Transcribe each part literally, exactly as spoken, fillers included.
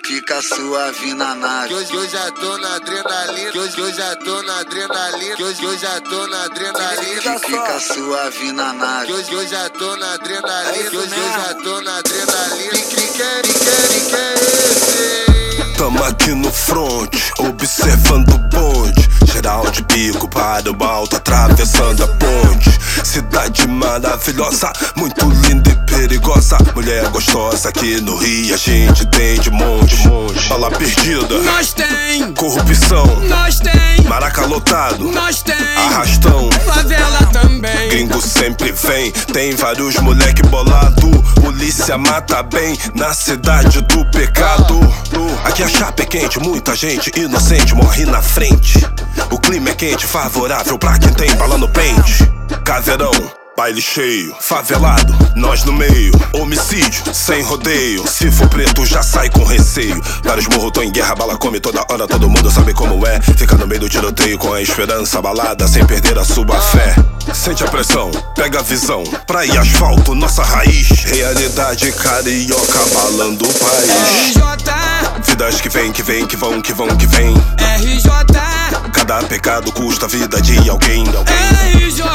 fica suave na nave. Que hoje eu já tô na adrenalina. Que hoje eu já tô na adrenalina. Que hoje eu já tô na adrenalina. Que fica suave na nave. Que hoje eu já tô na adrenalina. Que hoje eu já tô na adrenalina. Que quer, quer, quer esse? Tamo aqui no front, observando o bonde. Geral de bico para o alto, atravessando a ponte. Cidade maravilhosa, muito linda e perigosa. Mulher gostosa aqui no Rio, a gente tem de monte. Bala perdida, nós tem. Corrupção, nós tem. Maraca lotado, nós tem. Arrastão, favela também. Gringo sempre vem, tem vários moleque bolado. Polícia mata bem na cidade do pecado. Aqui a chapa é quente, muita gente inocente morre na frente. O clima é quente, favorável pra quem tem bala no pente. Caveirão, baile cheio, favelado, nós no meio. Homicídio, sem rodeio. Se for preto já sai com receio. Vários morros tão em guerra, bala come toda hora. Todo mundo sabe como é. Fica no meio do tiroteio com a esperança balada, sem perder a sua fé. Sente a pressão, pega a visão. Praia, asfalto, nossa raiz. Realidade carioca abalando o país. R J, vidas que vem, que vem, que vão, que vão, que vem. R J, cada pecado custa a vida de alguém, alguém. R J,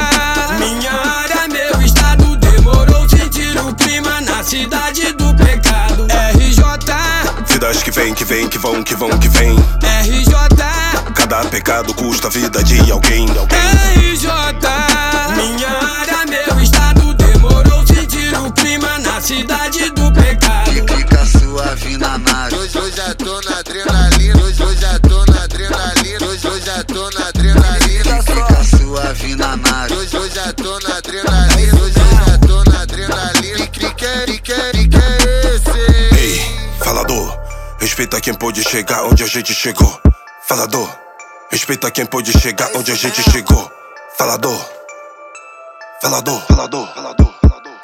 minha área, meu estado. Demorou sentir o clima na cidade do pecado. R J, vidas que vem, que vem, que vão, que vão, que vem. R J, cada pecado custa a vida de alguém, alguém. R J, minha área, meu estado. Demorou sentir o clima na cidade do pecado. Que fica suave na nave. Hoje eu já tô na adrenalina. Hoje eu já tô na adrenalina. Hoje eu já tô na adrenalina. Que fica suave na nave. Hoje eu já tô na adrenalina. Hoje eu já tô na adrenalina. Que quer, quer, quer esse? Ei, falador, respeita quem pôde chegar onde a gente chegou. Falador, respeita quem pôde chegar onde a gente chegou. Falador, falador, falador, falador, falador.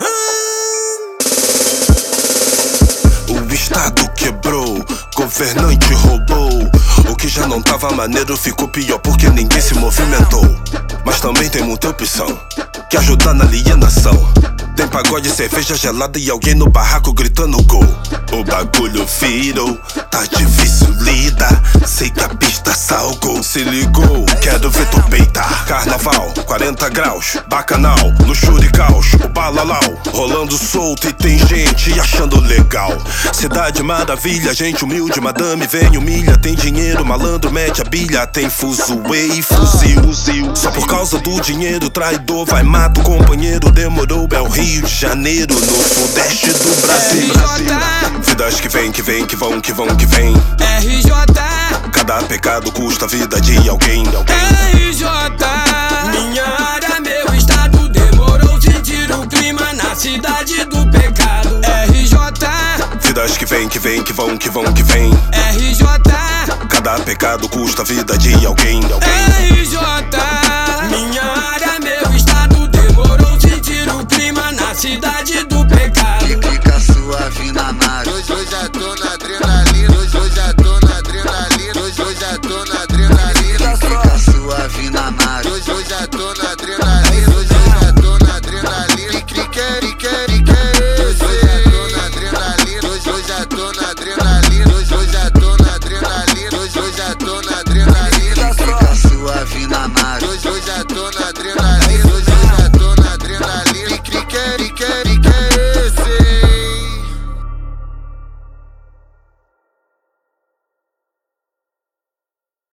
O estado quebrou, governante roubou. O que já não tava maneiro ficou pior porque ninguém se movimentou. Mas também tem muita opção que ajuda na alienação. Tem pagode, cerveja gelada e alguém no barraco gritando gol. O bagulho virou, tá difícil lidar. Sei que a pista salgou. Se ligou, quero ver tu peitar. Carnaval, quarenta graus, bacanal, luxúria e caos. O balalau, rolando solto e tem gente achando legal. Cidade maravilha, gente humilde, madame vem humilha. Tem dinheiro, malandro mete a bilha. Tem fuzuê e fuzil. Só por causa do dinheiro, traidor vai mata o companheiro. Demorou, é o Rio de Janeiro, no sudeste do Brasil. R J, vidas que vem, que vem, que vão, que vão, que vem. R J, cada pecado custa a vida de alguém, alguém. R J, minha área, meu estado. Demorou sentir o clima na cidade do pecado. R J, vidas que vem, que vem, que vão, que vão, que vem. R J, cada pecado custa a vida de alguém, alguém. R J, minha área, meu estado. Demorou sentir o clima na cidade do pecado. Que fica suave na nave. Hoje eu já tô